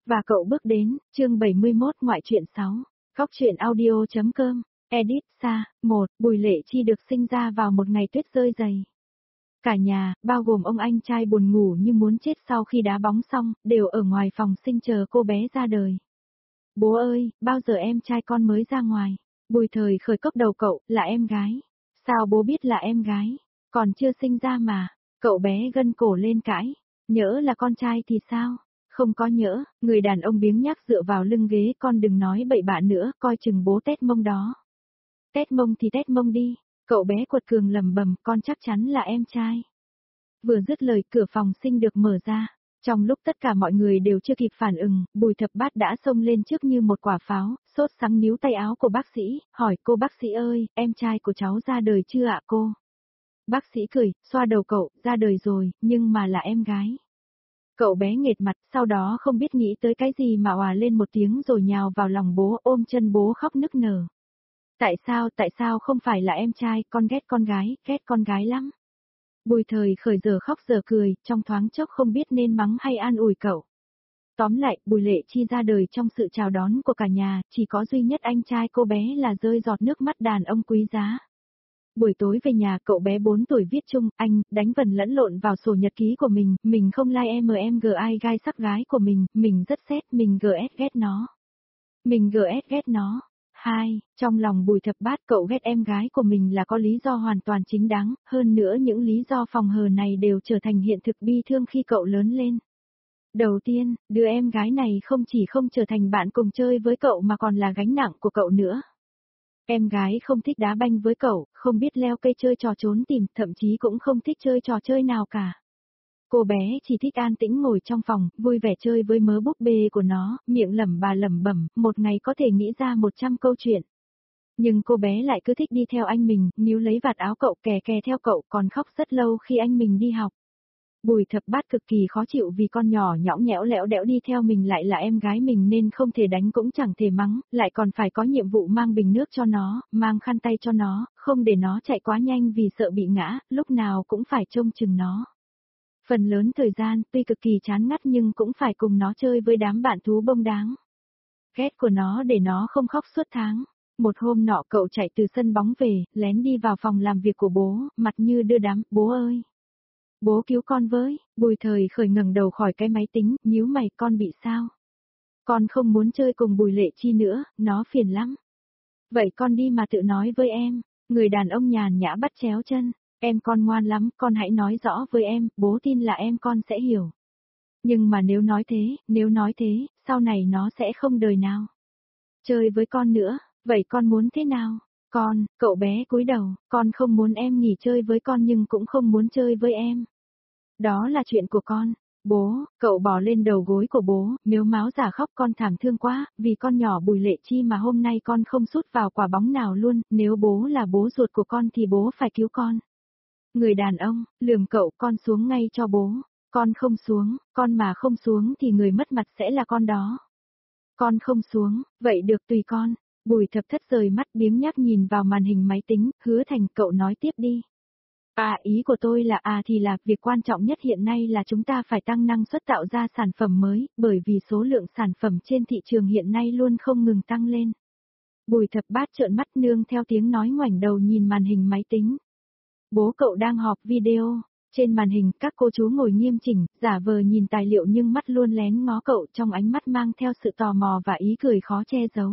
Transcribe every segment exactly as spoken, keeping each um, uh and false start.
Và cậu bước đến, chương bảy mươi mốt ngoại truyện sáu, Góc truyện audio.com, edit, xa, một, Bùi Lệ Chi được sinh ra vào một ngày tuyết rơi dày. Cả nhà, bao gồm ông anh trai buồn ngủ như muốn chết sau khi đá bóng xong, đều ở ngoài phòng sinh chờ cô bé ra đời. Bố ơi, bao giờ em trai con mới ra ngoài? Bùi Thời khởi cốc đầu cậu, là em gái. Sao bố biết là em gái? Còn chưa sinh ra mà. Cậu bé gân cổ lên cãi. Nhỡ là con trai thì sao? Không có nhỡ, người đàn ông biếng nhác dựa vào lưng ghế, con đừng nói bậy bạ nữa, coi chừng bố tét mông đó. Tét mông thì tét mông đi. Cậu bé quật cường lầm bầm, con chắc chắn là em trai. Vừa dứt lời, cửa phòng sinh được mở ra. Trong lúc tất cả mọi người đều chưa kịp phản ứng, Bùi Thập Bát đã xông lên trước như một quả pháo, sốt sắng níu tay áo của bác sĩ, hỏi cô bác sĩ ơi, em trai của cháu ra đời chưa ạ cô? Bác sĩ cười, xoa đầu cậu, ra đời rồi, nhưng mà là em gái. Cậu bé nghệt mặt, sau đó không biết nghĩ tới cái gì mà òa lên một tiếng rồi nhào vào lòng bố, ôm chân bố khóc nức nở. Tại sao, tại sao không phải là em trai, con ghét con gái, ghét con gái lắm. Bùi Thời khởi giờ khóc giờ cười, trong thoáng chốc không biết nên mắng hay an ủi cậu. Tóm lại, Bùi Lệ Chi ra đời trong sự chào đón của cả nhà, chỉ có duy nhất anh trai cô bé là rơi giọt nước mắt đàn ông quý giá. Buổi tối về nhà, cậu bé bốn tuổi viết chung, anh, đánh vần lẫn lộn vào sổ nhật ký của mình, mình không like em em gi ai gai sắc gái của mình, mình rất xét, mình gs ghét nó. Mình gs ghét nó. Hai, trong lòng Bùi Thập Bát, cậu ghét em gái của mình là có lý do hoàn toàn chính đáng, hơn nữa những lý do phòng hờ này đều trở thành hiện thực bi thương khi cậu lớn lên. Đầu tiên, đứa em gái này không chỉ không trở thành bạn cùng chơi với cậu mà còn là gánh nặng của cậu nữa. Em gái không thích đá banh với cậu, không biết leo cây chơi trò trốn tìm, thậm chí cũng không thích chơi trò chơi nào cả. Cô bé chỉ thích an tĩnh ngồi trong phòng, vui vẻ chơi với mớ búp bê của nó, miệng lẩm bà lẩm bẩm, một ngày có thể nghĩ ra một trăm câu chuyện. Nhưng cô bé lại cứ thích đi theo anh mình, níu lấy vạt áo cậu, kè kè theo cậu, còn khóc rất lâu khi anh mình đi học. Bùi Thập Bát cực kỳ khó chịu vì con nhỏ nhõng nhẽo lẽo đẽo đi theo mình lại là em gái mình nên không thể đánh cũng chẳng thể mắng, lại còn phải có nhiệm vụ mang bình nước cho nó, mang khăn tay cho nó, không để nó chạy quá nhanh vì sợ bị ngã, lúc nào cũng phải trông chừng nó. Phần lớn thời gian, tuy cực kỳ chán ngắt nhưng cũng phải cùng nó chơi với đám bạn thú bông đáng. Ghét của nó để nó không khóc suốt tháng. Một hôm nọ cậu chạy từ sân bóng về, lén đi vào phòng làm việc của bố, mặt như đưa đám, bố ơi. Bố cứu con với, Bùi Thời khởi ngẩng đầu khỏi cái máy tính, nhíu mày, con bị sao? Con không muốn chơi cùng Bùi Lệ Chi nữa, nó phiền lắm. Vậy con đi mà tự nói với em, người đàn ông nhàn nhã bắt chéo chân. Em con ngoan lắm, con hãy nói rõ với em, bố tin là em con sẽ hiểu. Nhưng mà nếu nói thế, nếu nói thế, sau này nó sẽ không đời nào chơi với con nữa, vậy con muốn thế nào? Con, cậu bé cúi đầu, con không muốn em nghỉ chơi với con nhưng cũng không muốn chơi với em. Đó là chuyện của con. Bố, cậu bò lên đầu gối của bố, mếu máo giả khóc, con thảm thương quá, vì con nhỏ Bùi Lệ Chi mà hôm nay con không sút vào quả bóng nào luôn, nếu bố là bố ruột của con thì bố phải cứu con. Người đàn ông, lườm cậu, con xuống ngay cho bố. Con không xuống, con mà không xuống thì người mất mặt sẽ là con đó. Con không xuống, vậy được tùy con. Bùi Thập Thất rời mắt biếng nhác nhìn vào màn hình máy tính, Hứa Thành, cậu nói tiếp đi. À, ý của tôi là à thì là, việc quan trọng nhất hiện nay là chúng ta phải tăng năng suất tạo ra sản phẩm mới, bởi vì số lượng sản phẩm trên thị trường hiện nay luôn không ngừng tăng lên. Bùi Thập Bát trợn mắt nương theo tiếng nói ngoảnh đầu nhìn màn hình máy tính. Bố cậu đang họp video, trên màn hình các cô chú ngồi nghiêm chỉnh, giả vờ nhìn tài liệu nhưng mắt luôn lén ngó cậu, trong ánh mắt mang theo sự tò mò và ý cười khó che giấu.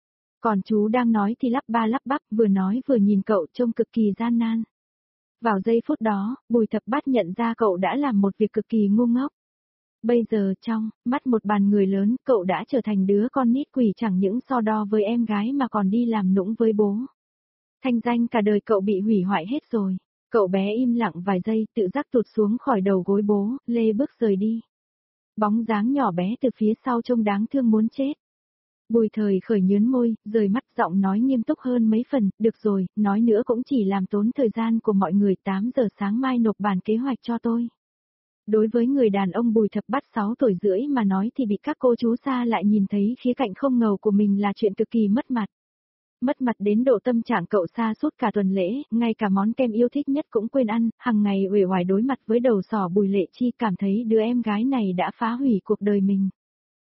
Còn chú đang nói thì lắp ba lắp bắp, vừa nói vừa nhìn cậu trông cực kỳ gian nan. Vào giây phút đó, Bùi Thập Bát nhận ra cậu đã làm một việc cực kỳ ngu ngốc. Bây giờ trong mắt một bàn người lớn, cậu đã trở thành đứa con nít quỷ chẳng những so đo với em gái mà còn đi làm nũng với bố. Thanh danh cả đời cậu bị hủy hoại hết rồi. Cậu bé im lặng vài giây, tự giác tụt xuống khỏi đầu gối bố, lê bước rời đi. Bóng dáng nhỏ bé từ phía sau trông đáng thương muốn chết. Bùi Thời khởi nhớn môi, rời mắt, giọng nói nghiêm túc hơn mấy phần, được rồi, nói nữa cũng chỉ làm tốn thời gian của mọi người, tám giờ sáng mai nộp bản kế hoạch cho tôi. Đối với người đàn ông Bùi Thập Bát sáu tuổi rưỡi mà nói thì bị các cô chú xa lại nhìn thấy khía cạnh không ngầu của mình là chuyện cực kỳ mất mặt. Mất mặt đến độ tâm trạng cậu sa sút cả tuần lễ, ngay cả món kem yêu thích nhất cũng quên ăn, hàng ngày uể oải đối mặt với đầu sỏ Bùi Lệ Chi, cảm thấy đứa em gái này đã phá hủy cuộc đời mình.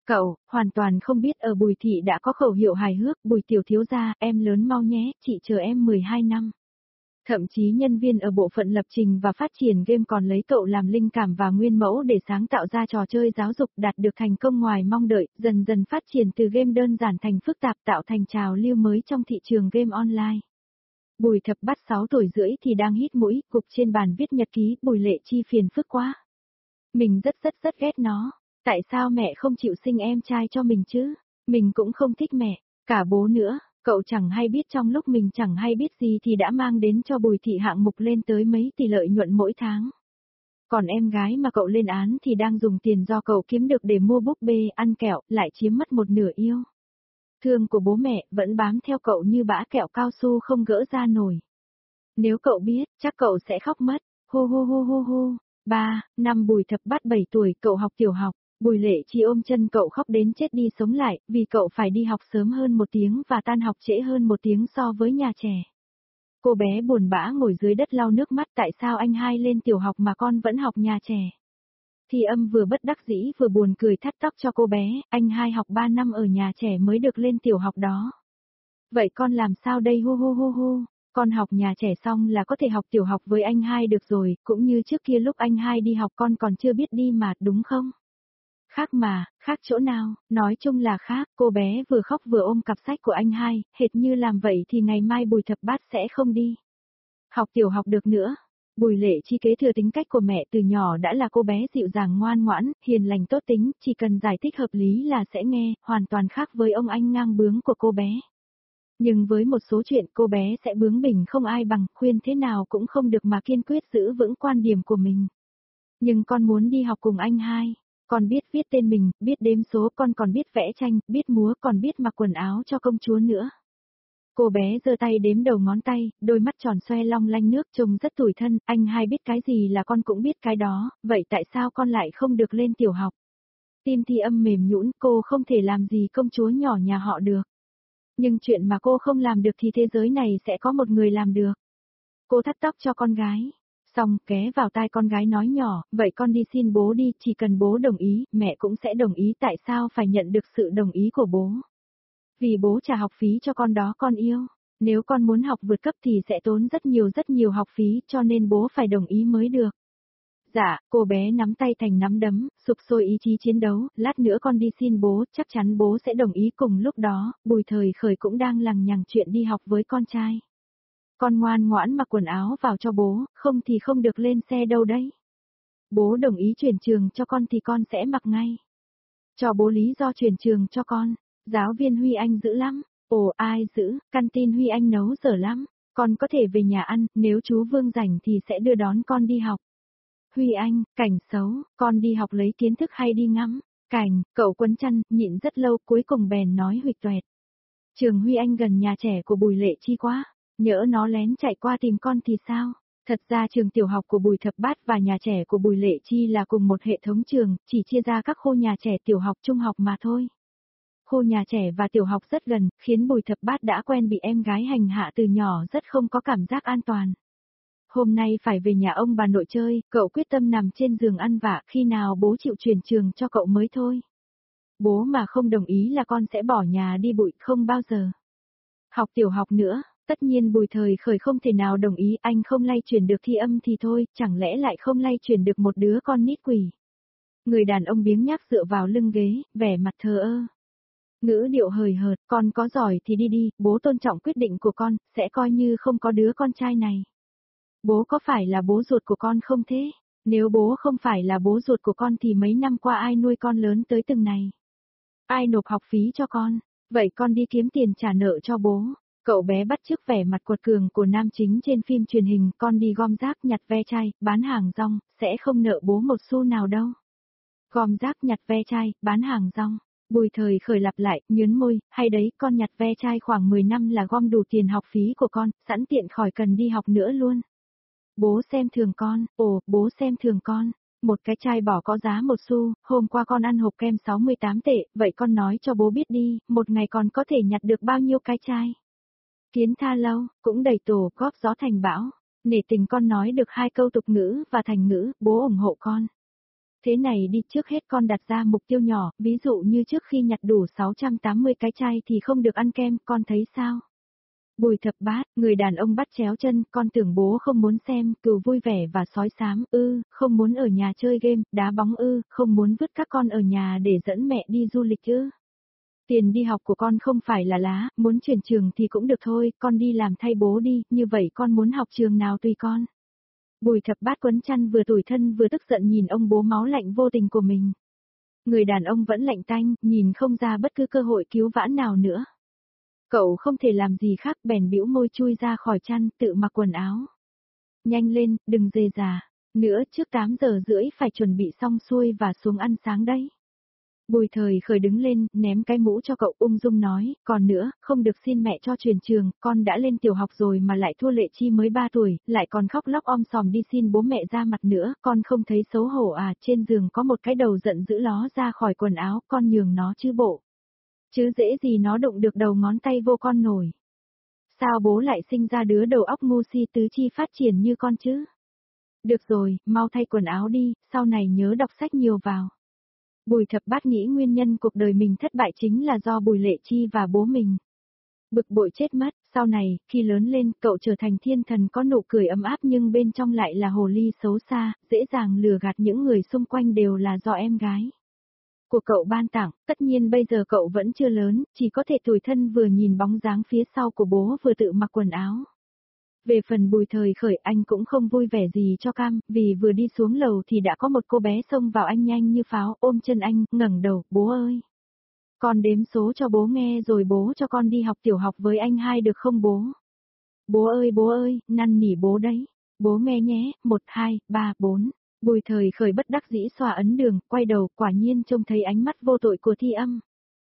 Cậu, hoàn toàn không biết ở Bùi Thị đã có khẩu hiệu hài hước, Bùi tiểu thiếu gia, em lớn mau nhé, chị chờ em mười hai năm. Thậm chí nhân viên ở bộ phận lập trình và phát triển game còn lấy cậu làm linh cảm và nguyên mẫu để sáng tạo ra trò chơi giáo dục đạt được thành công ngoài mong đợi, dần dần phát triển từ game đơn giản thành phức tạp tạo thành trào lưu mới trong thị trường game online. Bùi Thập Bát sáu tuổi rưỡi thì đang hít mũi, cục trên bàn viết nhật ký, Bùi Lệ Chi phiền phức quá. Mình rất rất rất ghét nó. Tại sao mẹ không chịu sinh em trai cho mình chứ? Mình cũng không thích mẹ, cả bố nữa, cậu chẳng hay biết trong lúc mình chẳng hay biết gì thì đã mang đến cho Bùi Thị hạng mục lên tới mấy tỷ lợi nhuận mỗi tháng. Còn em gái mà cậu lên án thì đang dùng tiền do cậu kiếm được để mua búp bê, ăn kẹo, lại chiếm mất một nửa yêu thương của bố mẹ, vẫn bám theo cậu như bã kẹo cao su không gỡ ra nổi. Nếu cậu biết, chắc cậu sẽ khóc mất. Hu hu hu hu hu. Ba, năm Bùi Thập Bát bảy tuổi, cậu học tiểu học. Bùi Lệ Chi ôm chân cậu khóc đến chết đi sống lại, vì cậu phải đi học sớm hơn một tiếng và tan học trễ hơn một tiếng so với nhà trẻ. Cô bé buồn bã ngồi dưới đất lau nước mắt, tại sao anh hai lên tiểu học mà con vẫn học nhà trẻ? Thi Âm vừa bất đắc dĩ vừa buồn cười thắt tóc cho cô bé, anh hai học ba năm ở nhà trẻ mới được lên tiểu học đó. Vậy con làm sao đây hu hu hu hu? Con học nhà trẻ xong là có thể học tiểu học với anh hai được rồi, cũng như trước kia lúc anh hai đi học con còn chưa biết đi mà, đúng không? Khác mà, khác chỗ nào, nói chung là khác, cô bé vừa khóc vừa ôm cặp sách của anh hai, hệt như làm vậy thì ngày mai Bùi Thập Bát sẽ không đi học tiểu học được nữa. Bùi Lệ Chi kế thừa tính cách của mẹ từ nhỏ đã là cô bé dịu dàng ngoan ngoãn, hiền lành tốt tính, chỉ cần giải thích hợp lý là sẽ nghe, hoàn toàn khác với ông anh ngang bướng của cô bé. Nhưng với một số chuyện cô bé sẽ bướng bỉnh không ai bằng, khuyên thế nào cũng không được mà kiên quyết giữ vững quan điểm của mình. Nhưng con muốn đi học cùng anh hai. Con biết viết tên mình, biết đếm số, con còn biết vẽ tranh, biết múa, còn biết mặc quần áo cho công chúa nữa. Cô bé giơ tay đếm đầu ngón tay, đôi mắt tròn xoe long lanh nước trông rất tủi thân, anh hai biết cái gì là con cũng biết cái đó, vậy tại sao con lại không được lên tiểu học? Tim Thi Âm mềm nhũn, cô không thể làm gì công chúa nhỏ nhà họ được. Nhưng chuyện mà cô không làm được thì thế giới này sẽ có một người làm được. Cô thắt tóc cho con gái. Xong, ghé vào tai con gái nói nhỏ, vậy con đi xin bố đi, chỉ cần bố đồng ý, mẹ cũng sẽ đồng ý, tại sao phải nhận được sự đồng ý của bố? Vì bố trả học phí cho con đó con yêu. Nếu con muốn học vượt cấp thì sẽ tốn rất nhiều rất nhiều học phí, cho nên bố phải đồng ý mới được. Dạ, cô bé nắm tay thành nắm đấm, sục sôi ý chí chiến đấu, lát nữa con đi xin bố, chắc chắn bố sẽ đồng ý. Cùng lúc đó, Bùi Thời Khởi cũng đang lằng nhằng chuyện đi học với con trai. Con ngoan ngoãn mặc quần áo vào cho bố, không thì không được lên xe đâu đấy. Bố đồng ý chuyển trường cho con thì con sẽ mặc ngay. Cho bố lý do chuyển trường cho con. Giáo viên Huy Anh dữ lắm. Ồ, ai dữ, căn tin Huy Anh nấu dở lắm. Con có thể về nhà ăn, nếu chú Vương rảnh thì sẽ đưa đón con đi học. Huy Anh, Cảnh xấu, con đi học lấy kiến thức hay đi ngắm? Cảnh, cậu quấn chăn, nhịn rất lâu, cuối cùng bèn nói huỵch toẹt. Trường Huy Anh gần nhà trẻ của Bùi Lệ Chi quá, nhỡ nó lén chạy qua tìm con thì sao? Thật ra trường tiểu học của Bùi Thập Bát và nhà trẻ của Bùi Lệ Chi là cùng một hệ thống trường, chỉ chia ra các khu nhà trẻ tiểu học trung học mà thôi. Khu nhà trẻ và tiểu học rất gần, khiến Bùi Thập Bát đã quen bị em gái hành hạ từ nhỏ, rất không có cảm giác an toàn. Hôm nay phải về nhà ông bà nội chơi, cậu quyết tâm nằm trên giường ăn vạ, khi nào bố chịu chuyển trường cho cậu mới thôi. Bố mà không đồng ý là con sẽ bỏ nhà đi Bụi, không bao giờ. Học tiểu học nữa, tất nhiên Bùi Thời Khởi không thể nào đồng ý, anh không lay chuyển được Thi Âm thì thôi, chẳng lẽ lại không lay chuyển được một đứa con nít quỷ. Người đàn ông biếng nhác dựa vào lưng ghế, vẻ mặt thờ ơ. Ngữ điệu hời hợt, con có giỏi thì đi đi, bố tôn trọng quyết định của con, sẽ coi như không có đứa con trai này. Bố có phải là bố ruột của con không thế? Nếu bố không phải là bố ruột của con thì mấy năm qua ai nuôi con lớn tới từng này? Ai nộp học phí cho con? Vậy con đi kiếm tiền trả nợ cho bố. Cậu bé bắt chước vẻ mặt quật cường của nam chính trên phim truyền hình, con đi gom rác nhặt ve chai, bán hàng rong, sẽ không nợ bố một xu nào đâu. Gom rác nhặt ve chai, bán hàng rong. Bùi Thời Khởi lặp lại, nhớn môi, hay đấy, con nhặt ve chai khoảng mười năm là gom đủ tiền học phí của con, sẵn tiện khỏi cần đi học nữa luôn. Bố xem thường con, ồ, bố xem thường con. Một cái chai bỏ có giá một xu, hôm qua con ăn hộp kem sáu mươi tám tệ, vậy con nói cho bố biết đi, một ngày con có thể nhặt được bao nhiêu cái chai. Kiến tha lâu, cũng đầy tổ, góp gió thành bão. Nể tình con nói được hai câu tục ngữ và thành ngữ, bố ủng hộ con. Thế này đi, trước hết con đặt ra mục tiêu nhỏ, ví dụ như trước khi nhặt đủ sáu trăm tám mươi cái chai thì không được ăn kem, con thấy sao? Bùi thập bát, người đàn ông bắt chéo chân, con tưởng bố không muốn xem, Cừu vui vẻ và sói xám, ư, không muốn ở nhà chơi game, đá bóng ư, không muốn vứt các con ở nhà để dẫn mẹ đi du lịch ư. Tiền đi học của con không phải là lá, muốn chuyển trường thì cũng được thôi, con đi làm thay bố đi, như vậy con muốn học trường nào tùy con. Bùi thập bát quấn chăn vừa tủi thân vừa tức giận nhìn ông bố máu lạnh vô tình của mình. Người đàn ông vẫn lạnh tanh, nhìn không ra bất cứ cơ hội cứu vãn nào nữa. Cậu không thể làm gì khác bèn bĩu môi chui ra khỏi chăn, tự mặc quần áo. Nhanh lên, đừng dề già. Nữa trước tám giờ rưỡi phải chuẩn bị xong xuôi và xuống ăn sáng đấy. Bùi thời khởi đứng lên, ném cái mũ cho cậu ung dung nói, còn nữa, không được xin mẹ cho truyền trường, con đã lên tiểu học rồi mà lại thua Lệ Chi mới ba tuổi, lại còn khóc lóc om sòm đi xin bố mẹ ra mặt nữa, con không thấy xấu hổ à, trên giường có một cái đầu giận dữ ló ra khỏi quần áo, con nhường nó chứ bộ. Chứ dễ gì nó đụng được đầu ngón tay vô con nổi. Sao bố lại sinh ra đứa đầu óc ngu si tứ chi phát triển như con chứ? Được rồi, mau thay quần áo đi, sau này nhớ đọc sách nhiều vào. Bùi thập bát nghĩ nguyên nhân cuộc đời mình thất bại chính là do Bùi Lệ Chi và bố mình. Bực bội chết mất, sau này, khi lớn lên, cậu trở thành thiên thần có nụ cười ấm áp nhưng bên trong lại là hồ ly xấu xa, dễ dàng lừa gạt những người xung quanh đều là do em gái của cậu ban tặng, tất nhiên bây giờ cậu vẫn chưa lớn, chỉ có thể tủi thân vừa nhìn bóng dáng phía sau của bố vừa tự mặc quần áo. Về phần Bùi thời khởi anh cũng không vui vẻ gì cho cam, vì vừa đi xuống lầu thì đã có một cô bé xông vào anh nhanh như pháo, ôm chân anh, ngẩng đầu, bố ơi. Con đếm số cho bố nghe rồi bố cho con đi học tiểu học với anh hai được không bố? Bố ơi bố ơi, năn nỉ bố đấy. Bố nghe nhé, một, hai, ba, bốn. Bùi thời khởi bất đắc dĩ xoa ấn đường, quay đầu, quả nhiên trông thấy ánh mắt vô tội của Thi Âm.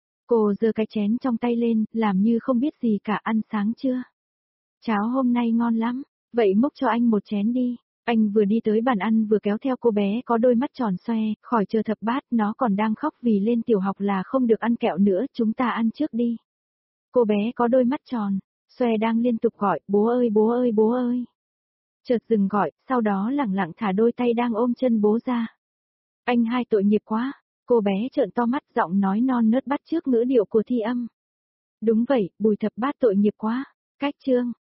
Cô giơ cái chén trong tay lên, làm như không biết gì cả, ăn sáng chưa? Cháo hôm nay ngon lắm, vậy múc cho anh một chén đi. Anh vừa đi tới bàn ăn vừa kéo theo cô bé có đôi mắt tròn xoe, khỏi chờ thập bát, nó còn đang khóc vì lên tiểu học là không được ăn kẹo nữa, chúng ta ăn trước đi. Cô bé có đôi mắt tròn, xoe đang liên tục gọi, bố ơi bố ơi bố ơi. Chợt dừng gọi, sau đó lẳng lặng thả đôi tay đang ôm chân bố ra. Anh hai tội nghiệp quá, cô bé trợn to mắt giọng nói non nớt bắt chước ngữ điệu của Thi Âm. Đúng vậy, Bùi thập bát tội nghiệp quá, cách chương.